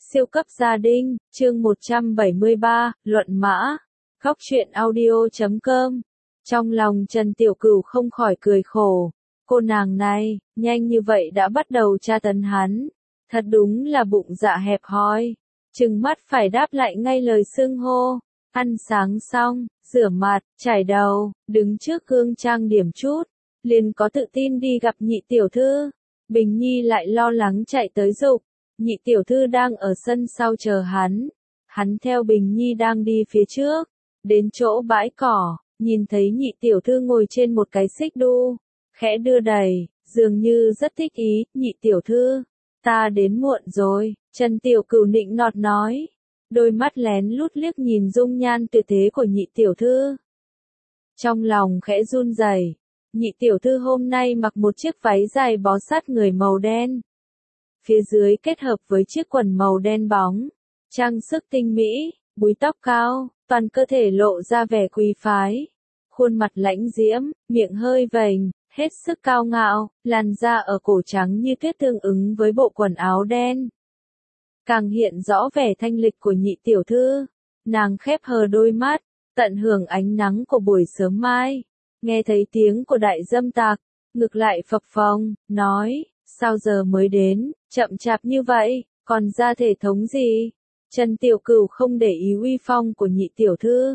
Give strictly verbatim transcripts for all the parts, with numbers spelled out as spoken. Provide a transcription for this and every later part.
Siêu cấp gia đình, chương một trăm bảy mươi ba, luận mã. Góc truyện audio chấm com. Trong lòng Trần Tiểu Cửu không khỏi cười khổ. Cô nàng này, nhanh như vậy đã bắt đầu tra tấn hắn. Thật đúng là bụng dạ hẹp hòi. Trừng mắt phải đáp lại ngay lời xưng hô. Ăn sáng xong, rửa mặt, chải đầu, đứng trước gương trang điểm chút. Liền có tự tin đi gặp nhị tiểu thư. Bình Nhi lại lo lắng chạy tới giục. Nhị tiểu thư đang ở sân sau chờ hắn. Hắn theo Bình Nhi đang đi phía trước. Đến chỗ bãi cỏ, nhìn thấy nhị tiểu thư ngồi trên một cái xích đu. Khẽ đưa đẩy, dường như rất thích ý. Nhị tiểu thư, ta đến muộn rồi, Trần Tiểu Cửu nịnh nọt nói. Đôi mắt lén lút liếc nhìn dung nhan tuyệt thế của nhị tiểu thư. Trong lòng khẽ run rẩy. Nhị tiểu thư hôm nay mặc một chiếc váy dài bó sát người màu đen. Phía dưới kết hợp với chiếc quần màu đen bóng, trang sức tinh mỹ, búi tóc cao, toàn cơ thể lộ ra vẻ quý phái. Khuôn mặt lãnh diễm, miệng hơi vành, hết sức cao ngạo, làn da ở cổ trắng như tuyết tương ứng với bộ quần áo đen. Càng hiện rõ vẻ thanh lịch của nhị tiểu thư, nàng khép hờ đôi mắt, tận hưởng ánh nắng của buổi sớm mai. Nghe thấy tiếng của đại dâm tặc, ngực lại phập phồng, nói, sao giờ mới đến, chậm chạp như vậy, còn ra thể thống gì? Trần Tiểu Cửu không để ý uy phong của nhị tiểu thư.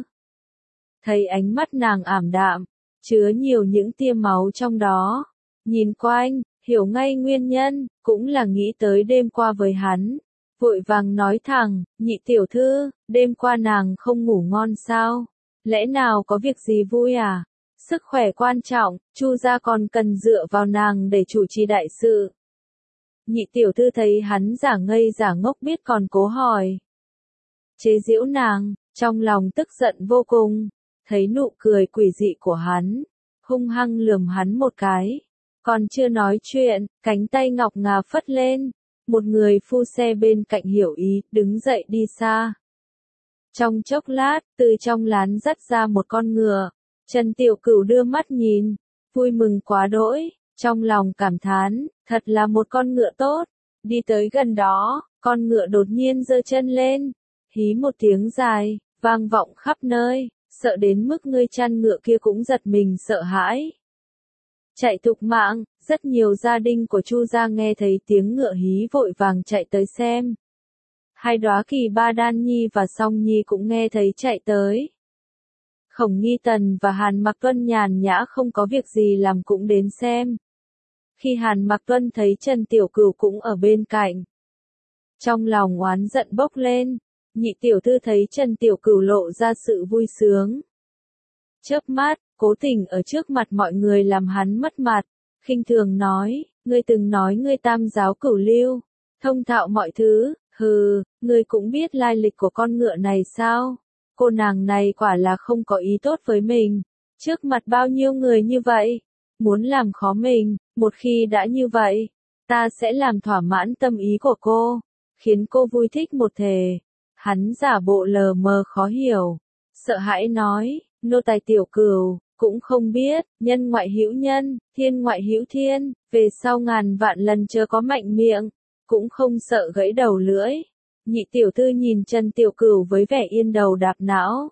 Thấy ánh mắt nàng ảm đạm, chứa nhiều những tia máu trong đó. Nhìn quanh, hiểu ngay nguyên nhân, cũng là nghĩ tới đêm qua với hắn. Vội vàng nói thẳng, nhị tiểu thư, đêm qua nàng không ngủ ngon sao? Lẽ nào có việc gì vui à? Sức khỏe quan trọng, Chu gia còn cần dựa vào nàng để chủ trì đại sự. Nhị tiểu thư thấy hắn giả ngây giả ngốc biết còn cố hỏi. Chế giễu nàng, trong lòng tức giận vô cùng, thấy nụ cười quỷ dị của hắn, hung hăng lườm hắn một cái. Còn chưa nói chuyện, cánh tay ngọc ngà phất lên, một người phu xe bên cạnh hiểu ý, đứng dậy đi xa. Trong chốc lát, từ trong lán dắt ra một con ngựa. Trần Tiểu Cửu đưa mắt nhìn, vui mừng quá đỗi, trong lòng cảm thán, thật là một con ngựa tốt. Đi tới gần đó, con ngựa đột nhiên giơ chân lên, hí một tiếng dài, vang vọng khắp nơi, sợ đến mức người chăn ngựa kia cũng giật mình sợ hãi. Chạy thục mạng, rất nhiều gia đình của Chu gia nghe thấy tiếng ngựa hí vội vàng chạy tới xem. Hai đóa kỳ ba Đan Nhi và Song Nhi cũng nghe thấy chạy tới. Khổng Nghi Tần và Hàn Mặc Tuân nhàn nhã không có việc gì làm cũng đến xem. Khi Hàn Mặc Tuân thấy Trần Tiểu Cửu cũng ở bên cạnh, trong lòng oán giận bốc lên. Nhị tiểu thư thấy Trần Tiểu Cửu lộ ra sự vui sướng, chớp mắt, cố tình ở trước mặt mọi người làm hắn mất mặt, khinh thường nói, ngươi từng nói ngươi tam giáo cửu lưu, thông thạo mọi thứ, hừ, ngươi cũng biết lai lịch của con ngựa này sao? Cô nàng này quả là không có ý tốt với mình, trước mặt bao nhiêu người như vậy, muốn làm khó mình, một khi đã như vậy, ta sẽ làm thỏa mãn tâm ý của cô, khiến cô vui thích một thể. Hắn giả bộ lờ mờ khó hiểu, sợ hãi nói, nô tài Tiểu Cửu, cũng không biết, nhân ngoại hữu nhân, thiên ngoại hữu thiên, về sau ngàn vạn lần chớ có mạnh miệng, cũng không sợ gãy đầu lưỡi. Nhị tiểu thư nhìn Trần Tiểu Cửu với vẻ yên đầu đạp não.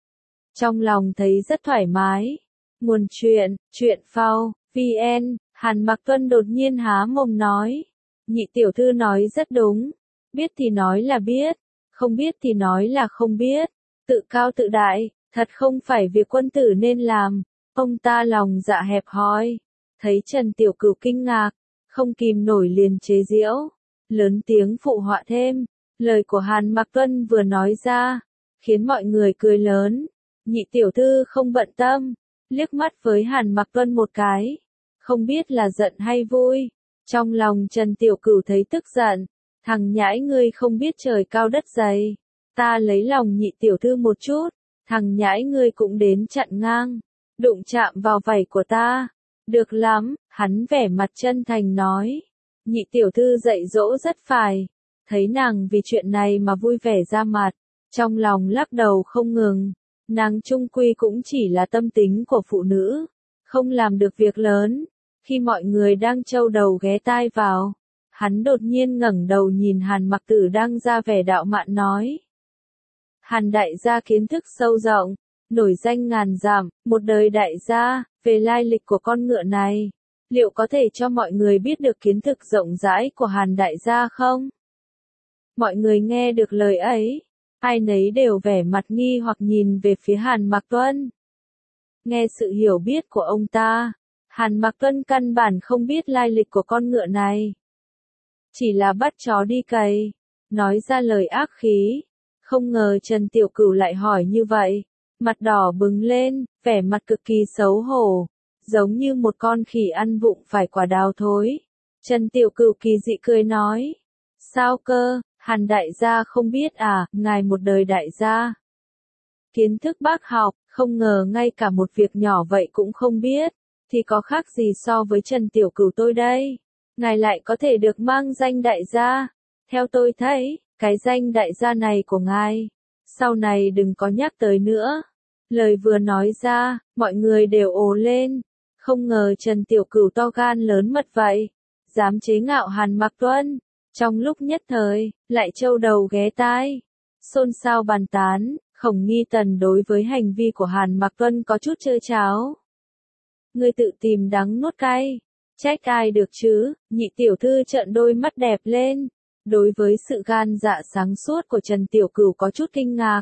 Trong lòng thấy rất thoải mái. Nguồn chuyện, truyện phao, vn, Hàn Mặc Tuân đột nhiên há mồm nói. Nhị tiểu thư nói rất đúng. Biết thì nói là biết, không biết thì nói là không biết. Tự cao tự đại, thật không phải việc quân tử nên làm. Ông ta lòng dạ hẹp hòi. Thấy Trần Tiểu Cửu kinh ngạc, không kìm nổi liền chế giễu. Lớn tiếng phụ họa thêm. Lời của Hàn Mặc Tuân vừa nói ra, khiến mọi người cười lớn. Nhị tiểu thư không bận tâm, liếc mắt với Hàn Mặc Tuân một cái, không biết là giận hay vui. Trong lòng Trần Tiểu Cửu thấy tức giận, thằng nhãi ngươi không biết trời cao đất dày, ta lấy lòng nhị tiểu thư một chút, thằng nhãi ngươi cũng đến chặn ngang, đụng chạm vào vảy của ta. Được lắm, hắn vẻ mặt chân thành nói. Nhị tiểu thư dạy dỗ rất phải. Thấy nàng vì chuyện này mà vui vẻ ra mặt, trong lòng lắc đầu không ngừng. Nàng chung quy cũng chỉ là tâm tính của phụ nữ, không làm được việc lớn. Khi mọi người đang trâu đầu ghé tai vào, Hắn đột nhiên ngẩng đầu nhìn Hàn Mặc Tử đang ra vẻ đạo mạn nói. Hàn đại gia kiến thức sâu rộng, nổi danh ngàn dặm, một đời đại gia, về lai lịch của con ngựa này, liệu có thể cho mọi người biết được kiến thức rộng rãi của Hàn đại gia không? Mọi người nghe được lời ấy, ai nấy đều vẻ mặt nghi hoặc nhìn về phía Hàn Mặc Tuân. Nghe sự hiểu biết của ông ta, Hàn Mặc Tuân căn bản không biết lai lịch của con ngựa này. Chỉ là bắt chó đi cày, nói ra lời ác khí. Không ngờ Trần Tiểu Cửu lại hỏi như vậy, mặt đỏ bừng lên, vẻ mặt cực kỳ xấu hổ, giống như một con khỉ ăn vụng phải quả đào thối. Trần Tiểu Cửu kỳ dị cười nói, sao cơ, Hàn đại gia không biết à, ngài một đời đại gia. Kiến thức bác học, không ngờ ngay cả một việc nhỏ vậy cũng không biết, thì có khác gì so với Trần Tiểu Cửu tôi đây. Ngài lại có thể được mang danh đại gia. Theo tôi thấy, cái danh đại gia này của ngài, sau này đừng có nhắc tới nữa. Lời vừa nói ra, mọi người đều ồ lên. Không ngờ Trần Tiểu Cửu to gan lớn mật vậy, dám chế ngạo Hàn Mặc Tuân. Trong lúc nhất thời, lại trâu đầu ghé tai, xôn xao bàn tán. Khổng Nghi Tần đối với hành vi của Hàn Mặc Tuân có chút trơ tráo. Ngươi tự tìm đắng nuốt cay, trách ai được chứ? Nhị tiểu thư trợn đôi mắt đẹp lên. Đối với sự gan dạ sáng suốt của Trần Tiểu Cửu có chút kinh ngạc.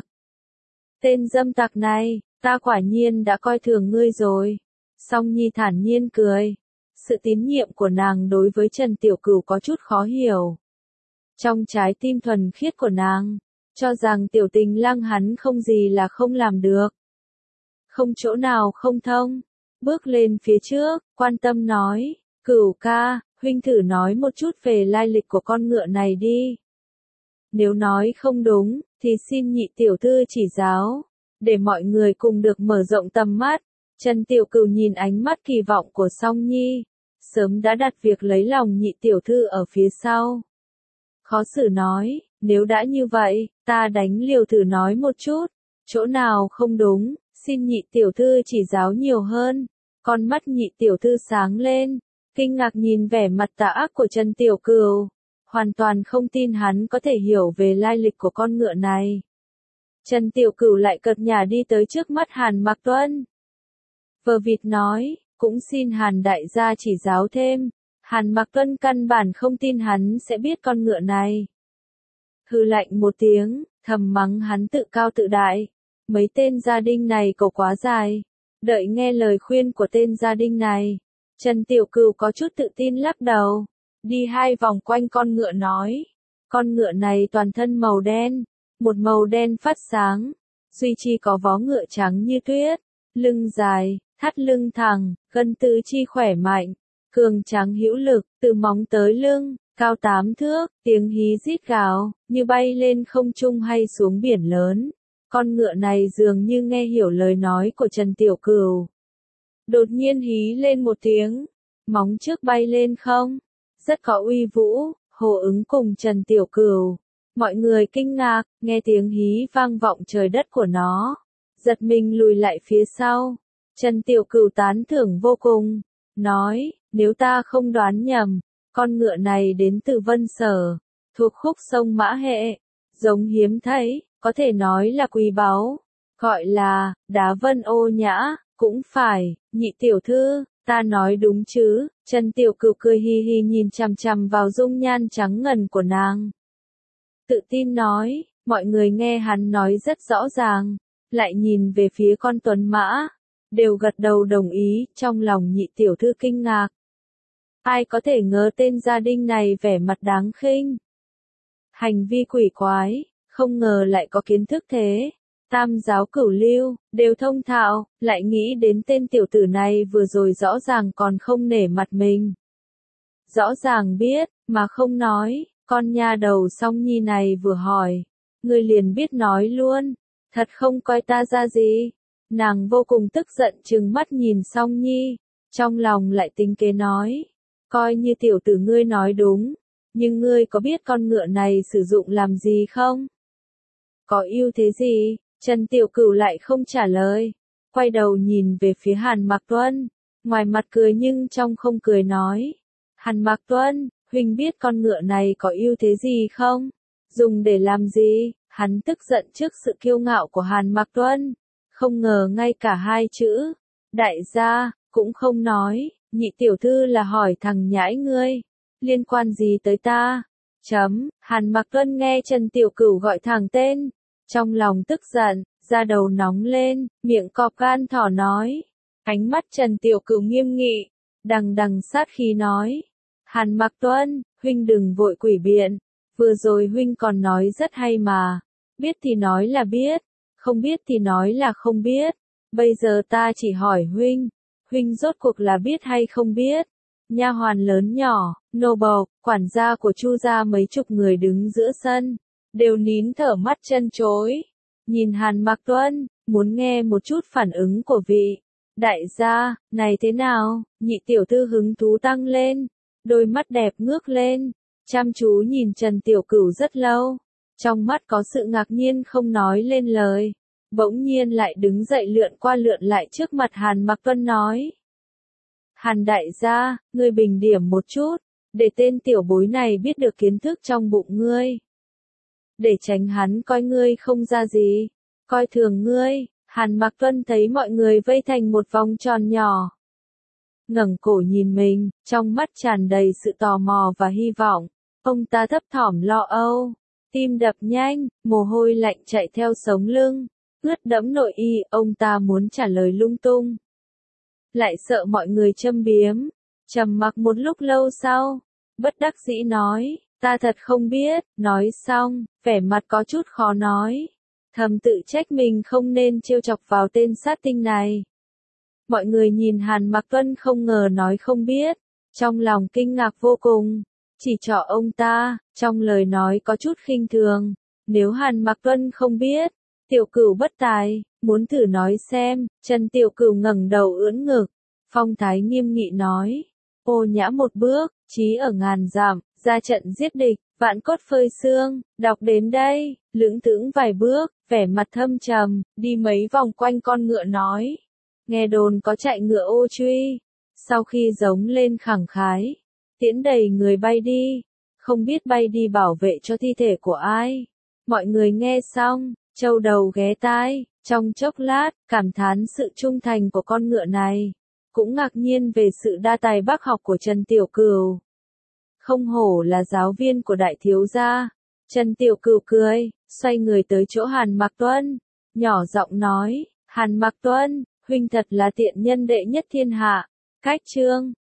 Tên dâm tặc này, ta quả nhiên đã coi thường ngươi rồi. Song Nhi thản nhiên cười. Sự tín nhiệm của nàng đối với Trần Tiểu Cửu có chút khó hiểu. Trong trái tim thuần khiết của nàng, cho rằng tiểu tình lang hắn không gì là không làm được. Không chỗ nào không thông. Bước lên phía trước, quan tâm nói, Cửu ca, huynh thử nói một chút về lai lịch của con ngựa này đi. Nếu nói không đúng, thì xin nhị tiểu thư chỉ giáo, để mọi người cùng được mở rộng tầm mắt. Trần Tiểu Cửu nhìn ánh mắt kỳ vọng của Song Nhi, sớm đã đặt việc lấy lòng nhị tiểu thư ở phía sau. Khó xử nói, nếu đã như vậy, ta đánh liều thử nói một chút, chỗ nào không đúng, xin nhị tiểu thư chỉ giáo nhiều hơn. Con mắt nhị tiểu thư sáng lên, kinh ngạc nhìn vẻ mặt tà ác của Trần Tiểu Cửu, hoàn toàn không tin hắn có thể hiểu về lai lịch của con ngựa này. Trần Tiểu Cửu lại cợt nhả đi tới trước mắt Hàn Mặc Tuân. Vờ vịt nói, cũng xin Hàn đại gia chỉ giáo thêm. Hàn Mặc Tuân căn bản không tin hắn sẽ biết con ngựa này. Hừ lạnh một tiếng, thầm mắng hắn tự cao tự đại. Mấy tên gia đình này cầu quá dài. Đợi nghe lời khuyên của tên gia đình này, Trần Tiểu Cửu có chút tự tin lắc đầu. Đi hai vòng quanh con ngựa nói. Con ngựa này toàn thân màu đen, một màu đen phát sáng, duy chỉ có vó ngựa trắng như tuyết, lưng dài, thắt lưng thẳng, gân tứ chi khỏe mạnh, cường tráng hữu lực, từ móng tới lưng, cao tám thước, tiếng hí rít gào, như bay lên không trung hay xuống biển lớn. Con ngựa này dường như nghe hiểu lời nói của Trần Tiểu Cửu. Đột nhiên hí lên một tiếng, móng trước bay lên không, rất có uy vũ, hô ứng cùng Trần Tiểu Cửu. Mọi người kinh ngạc, nghe tiếng hí vang vọng trời đất của nó, giật mình lùi lại phía sau. Trần Tiểu Cửu tán thưởng vô cùng, nói, nếu ta không đoán nhầm, con ngựa này đến từ Vân Sở, thuộc khúc sông Mã Hệ, giống hiếm thấy, có thể nói là quý báu, gọi là đá vân ô nhã, cũng phải, nhị tiểu thư, ta nói đúng chứ? Trần Tiểu Cửu cười hi hi nhìn chằm chằm vào dung nhan trắng ngần của nàng. Tự tin nói, mọi người nghe hắn nói rất rõ ràng, lại nhìn về phía con tuấn mã, đều gật đầu đồng ý, trong lòng nhị tiểu thư kinh ngạc. Ai có thể ngờ tên gia đình này vẻ mặt đáng khinh, hành vi quỷ quái, không ngờ lại có kiến thức thế. Tam giáo cửu lưu, đều thông thạo, lại nghĩ đến tên tiểu tử này vừa rồi rõ ràng còn không nể mặt mình. Rõ ràng biết, mà không nói, con nha đầu Song Nhi này vừa hỏi, người liền biết nói luôn, thật không coi ta ra gì. Nàng vô cùng tức giận trừng mắt nhìn Song Nhi, trong lòng lại tính kế nói, coi như tiểu tử ngươi nói đúng, nhưng ngươi có biết con ngựa này sử dụng làm gì không? Có ưu thế gì? Trần Tiểu Cửu lại không trả lời, quay đầu nhìn về phía Hàn Mặc Tuân, ngoài mặt cười nhưng trong không cười nói, Hàn Mặc Tuân, huynh biết con ngựa này có ưu thế gì không? Dùng để làm gì? Hắn tức giận trước sự kiêu ngạo của Hàn Mặc Tuân. Không ngờ ngay cả hai chữ, đại gia, cũng không nói, nhị tiểu thư là hỏi thằng nhãi ngươi. Liên quan gì tới ta? Chấm, Hàn Mặc Tuân nghe Trần Tiểu Cửu gọi thẳng tên. Trong lòng tức giận, da đầu nóng lên, miệng cọp gan thỏ nói. Ánh mắt Trần Tiểu Cửu nghiêm nghị, đằng đằng sát khí nói. Hàn Mặc Tuân, huynh đừng vội quỷ biện. Vừa rồi huynh còn nói rất hay mà. Biết thì nói là biết, không biết thì nói là không biết. Bây giờ ta chỉ hỏi huynh, huynh rốt cuộc là biết hay không biết? Nha hoàn lớn nhỏ, nô bộc, quản gia của Chu gia mấy chục người đứng giữa sân, đều nín thở mắt chân chối. Nhìn Hàn Mặc Tuân, muốn nghe một chút phản ứng của vị đại gia, này thế nào? Nhị tiểu thư hứng thú tăng lên, đôi mắt đẹp ngước lên, chăm chú nhìn Trần Tiểu Cửu rất lâu. Trong mắt có sự ngạc nhiên không nói lên lời. Bỗng nhiên lại đứng dậy lượn qua lượn lại trước mặt Hàn Mặc Tuân nói. Hàn đại gia, ngươi bình điểm một chút, để tên tiểu bối này biết được kiến thức trong bụng ngươi. Để tránh hắn coi ngươi không ra gì, coi thường ngươi. Hàn Mặc Tuân thấy mọi người vây thành một vòng tròn nhỏ. Ngẩng cổ nhìn mình, trong mắt tràn đầy sự tò mò và hy vọng. Ông ta thấp thỏm lo âu, tim đập nhanh, mồ hôi lạnh chạy theo sống lưng, ướt đẫm nội y, ông ta muốn trả lời lung tung. Lại sợ mọi người châm biếm, trầm mặc một lúc lâu sau, bất đắc dĩ nói, ta thật không biết, nói xong, vẻ mặt có chút khó nói. Thầm tự trách mình không nên trêu chọc vào tên sát tinh này. Mọi người nhìn Hàn Mặc Tuân không ngờ nói không biết, trong lòng kinh ngạc vô cùng, chỉ trỏ ông ta, trong lời nói có chút khinh thường. Nếu Hàn Mặc Tuân không biết, Tiểu Cửu bất tài, muốn thử nói xem. Trần Tiểu Cửu ngẩng đầu ưỡn ngực, phong thái nghiêm nghị nói, ô nhã một bước, chí ở ngàn dặm, ra trận giết địch, vạn cốt phơi xương. Đọc đến đây, lưỡng thững vài bước, vẻ mặt thâm trầm, đi mấy vòng quanh con ngựa nói. Nghe đồn có chạy ngựa ô truy, sau khi giống lên khẳng khái, tiễn đầy người bay đi, không biết bay đi bảo vệ cho thi thể của ai. Mọi người nghe xong, châu đầu ghé tai, trong chốc lát, cảm thán sự trung thành của con ngựa này, cũng ngạc nhiên về sự đa tài bác học của Trần Tiểu Cửu. Không hổ là giáo viên của đại thiếu gia. Trần Tiểu Cửu cười, xoay người tới chỗ Hàn Mặc Tuân, nhỏ giọng nói, Hàn Mặc Tuân, huynh thật là tiện nhân đệ nhất thiên hạ. Cách chương